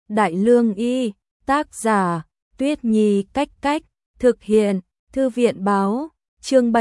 Đại Lương Y, tác giả, Tuyết Nhi Cách Cách, thực hiện, Thư viện Báo, chương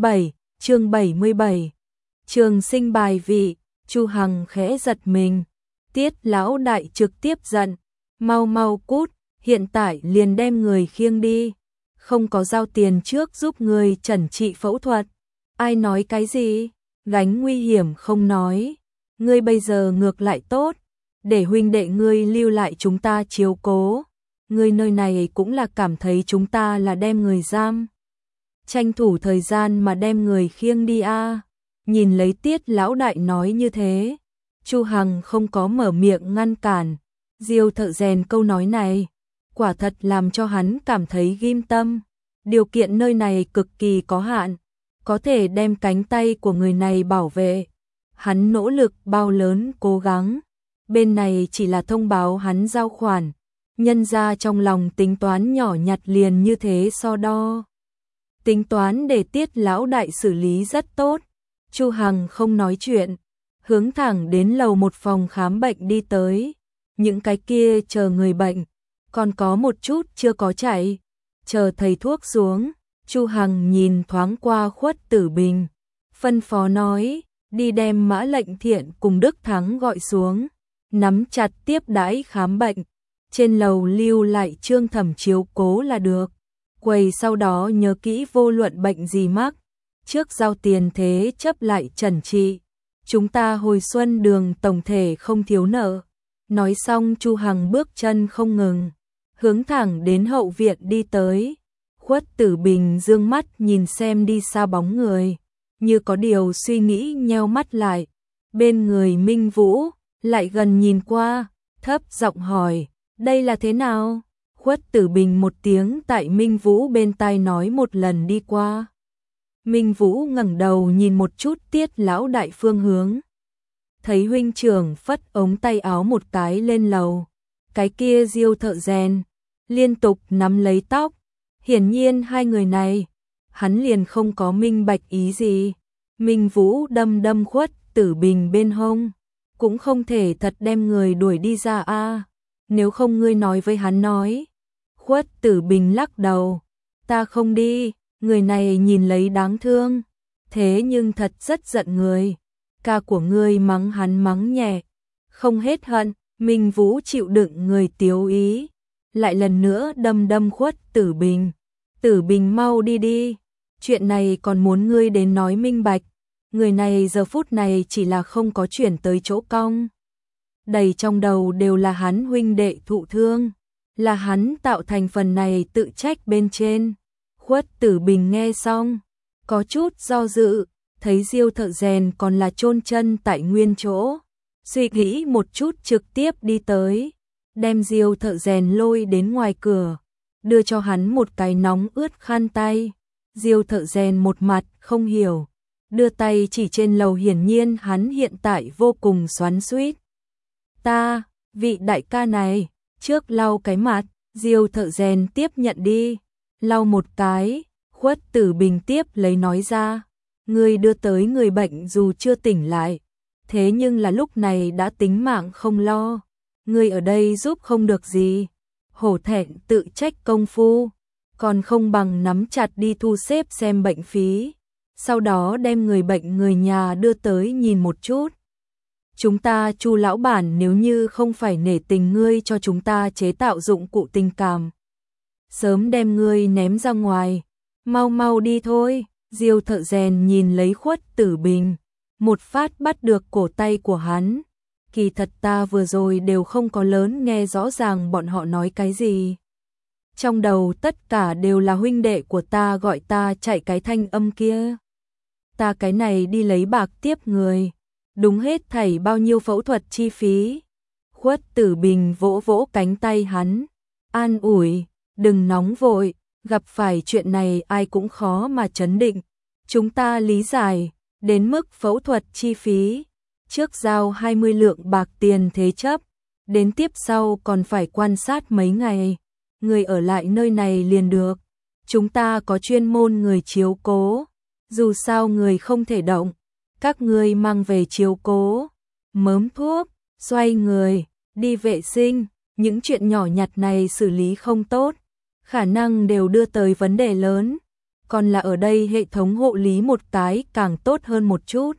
77. Trường sinh bài vị, Chu Hằng khẽ giật mình. Tiết lão đại trực tiếp giận, mau cút, hiện tại liền đem người khiêng đi. Không có giao tiền trước giúp người chẩn trị phẫu thuật. Ai nói cái gì? Gánh nguy hiểm không nói. Ngươi bây giờ ngược lại tốt, để huynh đệ ngươi lưu lại chúng ta chiếu cố. Ngươi nơi này cũng là cảm thấy chúng ta là đem người giam. Tranh thủ thời gian mà đem người khiêng đi a. Nhìn lấy Tiết lão đại nói như thế, Chu Hằng không có mở miệng ngăn cản. Diêu Thợ Rèn câu nói này, quả thật làm cho hắn cảm thấy ghim tâm. Điều kiện nơi này cực kỳ có hạn, có thể đem cánh tay của người này bảo vệ. Hắn nỗ lực bao lớn cố gắng, bên này chỉ là thông báo hắn giao khoản, nhân ra trong lòng tính toán nhỏ nhặt liền như thế so đo. Tính toán để Tiết lão đại xử lý rất tốt. Chu Hằng không nói chuyện, hướng thẳng đến lầu một phòng khám bệnh đi tới. Những cái kia chờ người bệnh, còn có một chút chưa có chạy. Chờ thầy thuốc xuống, Chu Hằng nhìn thoáng qua Khuất Tử Bình, phân phó nói, đi đem Mã Lệnh Thiện cùng Đức Thắng gọi xuống, nắm chặt tiếp đãi khám bệnh. Trên lầu lưu lại Trương Thẩm chiếu cố là được. Quầy sau đó nhớ kỹ vô luận bệnh gì mắc, trước giao tiền thế chấp lại chẩn trị. Chúng ta hồi xuân đường tổng thể không thiếu nợ. Nói xong Chu Hằng bước chân không ngừng, hướng thẳng đến hậu viện đi tới. Khuất Tử Bình dương mắt nhìn xem đi xa bóng người, như có điều suy nghĩ nheo mắt lại. Bên người Minh Vũ, lại gần nhìn qua, thấp giọng hỏi, đây là thế nào? Khuất Tử Bình một tiếng tại Minh Vũ bên tai nói một lần đi qua. Minh Vũ ngẩng đầu nhìn một chút Tiết lão đại phương hướng. Thấy huynh trưởng phất ống tay áo một cái lên lầu. Cái kia Diêu Thợ Rèn liên tục nắm lấy tóc. Hiển nhiên hai người này, hắn liền không có minh bạch ý gì. Minh Vũ đâm Khuất Tử Bình bên hông. Cũng không thể thật đem người đuổi đi ra a. Nếu không ngươi nói với hắn nói. Khuất Tử Bình lắc đầu. Ta không đi. Người này nhìn lấy đáng thương, thế nhưng thật rất giận người. Ca của ngươi mắng hắn mắng nhẹ, không hết hận. Minh Vũ chịu đựng người tiếu ý, lại lần nữa đâm Khuất Tử Bình. Tử Bình mau đi đi, chuyện này còn muốn ngươi đến nói minh bạch. Người này giờ phút này chỉ là không có chuyển tới chỗ cong. Đầy trong đầu đều là hắn huynh đệ thụ thương, là hắn tạo thành phần này tự trách bên trên. Khuất Tử Bình nghe xong, có chút do dự, thấy Diêu Thợ Rèn còn là chôn chân tại nguyên chỗ. Suy nghĩ một chút trực tiếp đi tới, đem Diêu Thợ Rèn lôi đến ngoài cửa, đưa cho hắn một cái nóng ướt khăn tay. Diêu Thợ Rèn một mặt không hiểu, đưa tay chỉ trên lầu, hiển nhiên hắn hiện tại vô cùng xoắn xuýt. Ta, vị đại ca này, trước lau cái mặt. Diêu Thợ Rèn tiếp nhận đi. Lau một cái, Khuất Tử Bình tiếp lấy nói ra, ngươi đưa tới người bệnh dù chưa tỉnh lại, thế nhưng là lúc này đã tính mạng không lo, ngươi ở đây giúp không được gì, hổ thẹn tự trách công phu, còn không bằng nắm chặt đi thu xếp xem bệnh phí, sau đó đem người bệnh người nhà đưa tới nhìn một chút. Chúng ta Chu lão bản nếu như không phải nể tình ngươi cho chúng ta chế tạo dụng cụ tình cảm, sớm đem ngươi ném ra ngoài, mau đi thôi. Diêu Thợ Rèn nhìn lấy Khuất Tử Bình, một phát bắt được cổ tay của hắn. Kỳ thật ta vừa rồi đều không có lớn nghe rõ ràng bọn họ nói cái gì. Trong đầu tất cả đều là huynh đệ của ta gọi ta chạy cái thanh âm kia. Ta cái này đi lấy bạc tiếp người, đúng hết thảy bao nhiêu phẫu thuật chi phí. Khuất Tử Bình vỗ cánh tay hắn, an ủi. Đừng nóng vội, gặp phải chuyện này ai cũng khó mà trấn định. Chúng ta lý giải, đến mức phẫu thuật chi phí, trước giao 20 lượng bạc tiền thế chấp, đến tiếp sau còn phải quan sát mấy ngày. Người ở lại nơi này liền được. Chúng ta có chuyên môn người chiếu cố, dù sao người không thể động, các ngươi mang về chiếu cố. Mớm thuốc, xoay người, đi vệ sinh. những chuyện nhỏ nhặt này xử lý không tốt, khả năng đều đưa tới vấn đề lớn, còn là ở đây hệ thống hộ lý một cái càng tốt hơn một chút.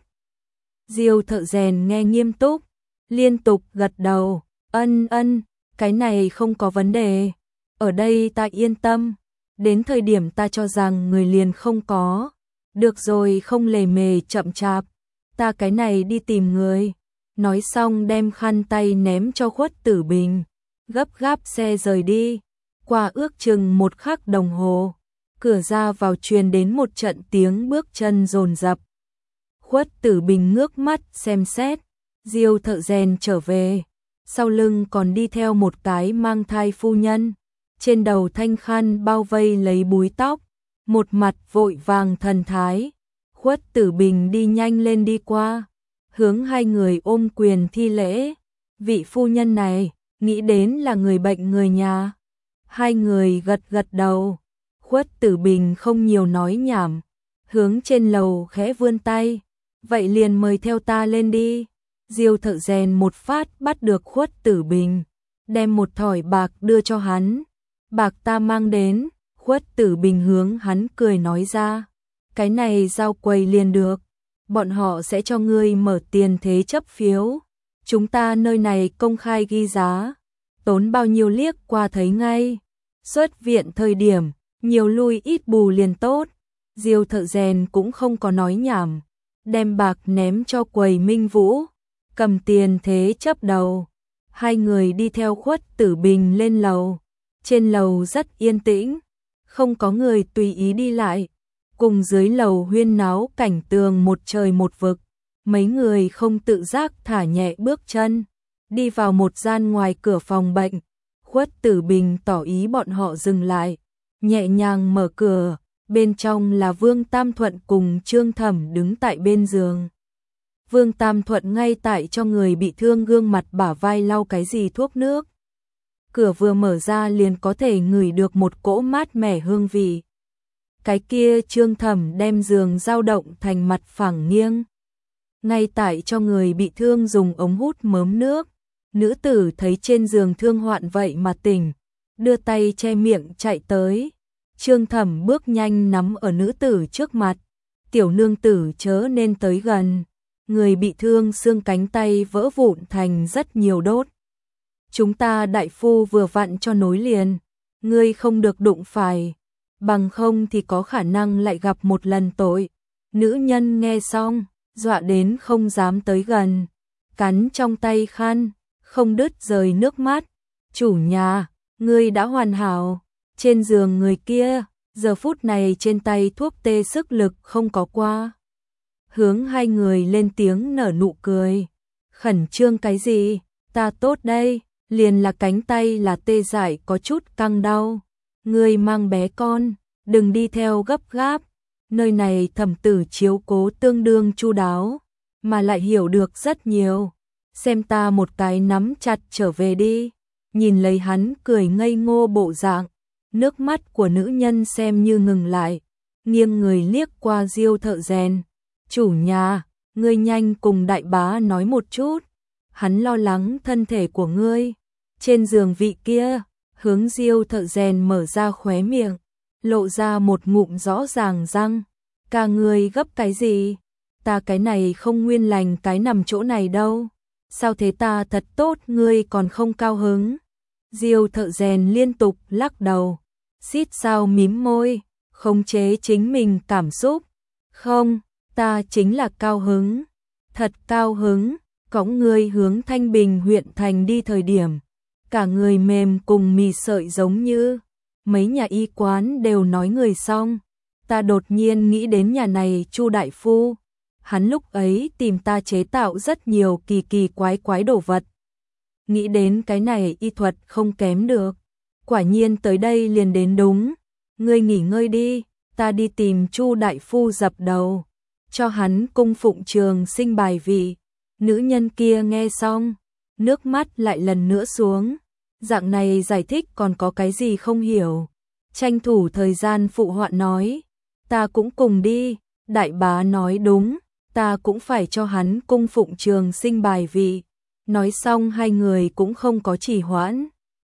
Diêu Thợ Rèn nghe nghiêm túc, liên tục gật đầu, ân, cái này không có vấn đề, ở đây ta yên tâm, đến thời điểm ta cho rằng người liền không có, được rồi không lề mề chậm chạp, ta cái này đi tìm người, nói xong đem khăn tay ném cho Khuất Tử Bình, gấp gáp xe rời đi, qua ước chừng 1 khắc đồng hồ, cửa ra vào truyền đến một trận tiếng bước chân dồn dập. Khuất Tử Bình ngước mắt xem xét, Diêu Thợ Rèn trở về, sau lưng còn đi theo một cái mang thai phu nhân, trên đầu thanh khăn bao vây lấy búi tóc, một mặt vội vàng thần thái. Khuất Tử Bình đi nhanh lên đi qua, hướng hai người ôm quyền thi lễ, vị phu nhân này, nghĩ đến là người bệnh người nhà. Hai người gật gật đầu, Khuất Tử Bình không nhiều nói nhảm, hướng trên lầu khẽ vươn tay, vậy liền mời theo ta lên đi. Diêu Thợ Rèn một phát bắt được Khuất Tử Bình, đem một thỏi bạc đưa cho hắn, bạc ta mang đến. Khuất Tử Bình hướng hắn cười nói ra, cái này giao quầy liền được, bọn họ sẽ cho ngươi mở tiền thế chấp phiếu, chúng ta nơi này công khai ghi giá, tốn bao nhiêu liếc qua thấy ngay, xuất viện thời điểm, nhiều lui ít bù liền tốt. Diêu Thợ Rèn cũng không có nói nhảm, đem bạc ném cho quầy Minh Vũ, cầm tiền thế chấp đầu. Hai người đi theo Khuất Tử Bình lên lầu, trên lầu rất yên tĩnh, không có người tùy ý đi lại, cùng dưới lầu huyên náo cảnh tường một trời một vực, mấy người không tự giác thả nhẹ bước chân, đi vào một gian ngoài cửa phòng bệnh. Khuất Tử Bình tỏ ý bọn họ dừng lại, nhẹ nhàng mở cửa, bên trong là Vương Tam Thuận cùng Trương Thẩm đứng tại bên giường. Vương Tam Thuận ngay tại cho người bị thương gương mặt bả vai lau cái gì thuốc nước. Cửa vừa mở ra liền có thể ngửi được một cỗ mát mẻ hương vị. Cái kia Trương Thẩm đem giường dao động thành mặt phẳng nghiêng. Ngay tại cho người bị thương dùng ống hút mớm nước. Nữ tử thấy trên giường thương hoạn vậy mà tỉnh, đưa tay che miệng chạy tới. Trương Thẩm bước nhanh nắm ở nữ tử trước mặt. Tiểu nương tử chớ nên tới gần. Người bị thương xương cánh tay vỡ vụn thành rất nhiều đốt. Chúng ta đại phu vừa vặn cho nối liền, ngươi không được đụng phải, bằng không thì có khả năng lại gặp một lần tội. Nữ nhân nghe xong, dọa đến không dám tới gần, cắn trong tay khăn, không đứt rời nước mắt. Chủ nhà, ngươi đã hoàn hảo. Trên giường người kia, giờ phút này trên tay thuốc tê sức lực không có qua. Hướng hai người lên tiếng nở nụ cười. Khẩn trương cái gì, ta tốt đây, liền là cánh tay là tê dại có chút căng đau. Ngươi mang bé con, đừng đi theo gấp gáp. Nơi này Thẩm tử chiếu cố tương đương chu đáo, mà lại hiểu được rất nhiều. Xem ta một cái nắm chặt trở về đi. Nhìn lấy hắn cười ngây ngô bộ dạng, nước mắt của nữ nhân xem như ngừng lại, nghiêng người liếc qua Diêu Thợ Rèn. Chủ nhà, ngươi nhanh cùng đại bá nói một chút, hắn lo lắng thân thể của ngươi. Trên giường vị kia, hướng Diêu Thợ Rèn mở ra khóe miệng, lộ ra một ngụm rõ ràng răng. Cả ngươi gấp cái gì? Ta cái này không nguyên lành cái nằm chỗ này đâu. Sao thế ta thật tốt ngươi còn không cao hứng? Diêu Thợ Rèn liên tục lắc đầu, xít sao mím môi, khống chế chính mình cảm xúc. Không, ta chính là cao hứng, thật cao hứng. Cõng ngươi hướng Thanh Bình huyện thành đi thời điểm, cả người mềm cùng mì sợi giống như mấy nhà y quán đều nói người xong. Ta đột nhiên nghĩ đến nhà này Chu đại phu, hắn lúc ấy tìm ta chế tạo rất nhiều kỳ kỳ quái quái đồ vật. Nghĩ đến cái này y thuật không kém được, quả nhiên tới đây liền đến đúng. Ngươi nghỉ ngơi đi, ta đi tìm Chu đại phu dập đầu, cho hắn cung phụng trường sinh bài vị. Nữ nhân kia nghe xong, nước mắt lại lần nữa xuống. Dạng này giải thích còn có cái gì không hiểu. Tranh thủ thời gian phụ họa nói, ta cũng cùng đi. Đại bá nói đúng, ta cũng phải cho hắn cung phụng trường sinh bài vị. Nói xong hai người cũng không có trì hoãn,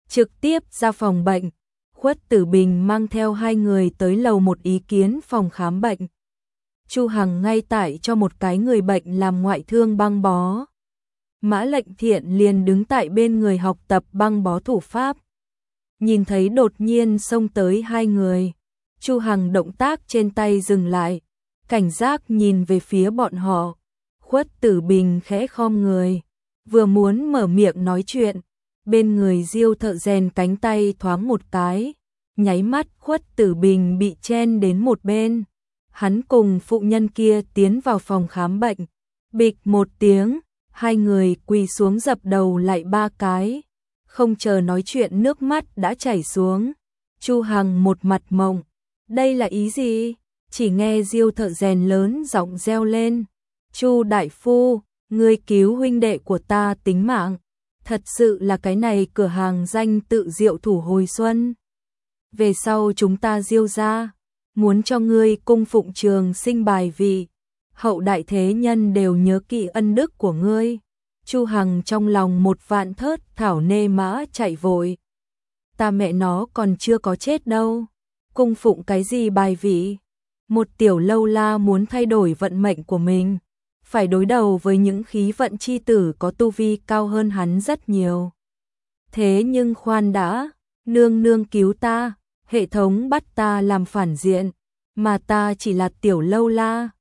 trực tiếp ra phòng bệnh. Khuất Tử Bình mang theo 2 người tới lầu 1 ý kiến phòng khám bệnh. Chu Hằng ngay tại cho một cái người bệnh làm ngoại thương băng bó. Mã Lệnh Thiện liền đứng tại bên người học tập băng bó thủ pháp. Nhìn thấy đột nhiên xông tới 2 người, Chu Hằng động tác trên tay dừng lại, cảnh giác nhìn về phía bọn họ. Khuất Tử Bình khẽ khom người, vừa muốn mở miệng nói chuyện, bên người Diêu thợ rèn cánh tay thoáng một cái, nháy mắt Khuất Tử Bình bị chen đến một bên. Hắn cùng phụ nhân kia tiến vào phòng khám bệnh, bịch một tiếng, 2 người quỳ xuống dập đầu lại 3 cái, không chờ nói chuyện nước mắt đã chảy xuống. Chu Hằng một mặt mộng, đây là ý gì? Chỉ nghe Diêu thợ rèn lớn giọng reo lên, Chu đại phu, ngươi cứu huynh đệ của ta tính mạng, thật sự là cái này cửa hàng danh tự Diệu Thủ hồi xuân. Về sau chúng ta Diêu gia muốn cho ngươi cung phụng trường sinh bài vị, hậu đại thế nhân đều nhớ kỹ ân đức của ngươi. Chu Hằng trong lòng một vạn thớt thảo nê mã chạy vội. Ta mẹ nó còn chưa có chết đâu, cung phụng cái gì bài vị? Một tiểu lâu la muốn thay đổi vận mệnh của mình, phải đối đầu với những khí vận chi tử có tu vi cao hơn hắn rất nhiều. Thế nhưng khoan đã, nương nương cứu ta, hệ thống bắt ta làm phản diện, mà ta chỉ là tiểu lâu la,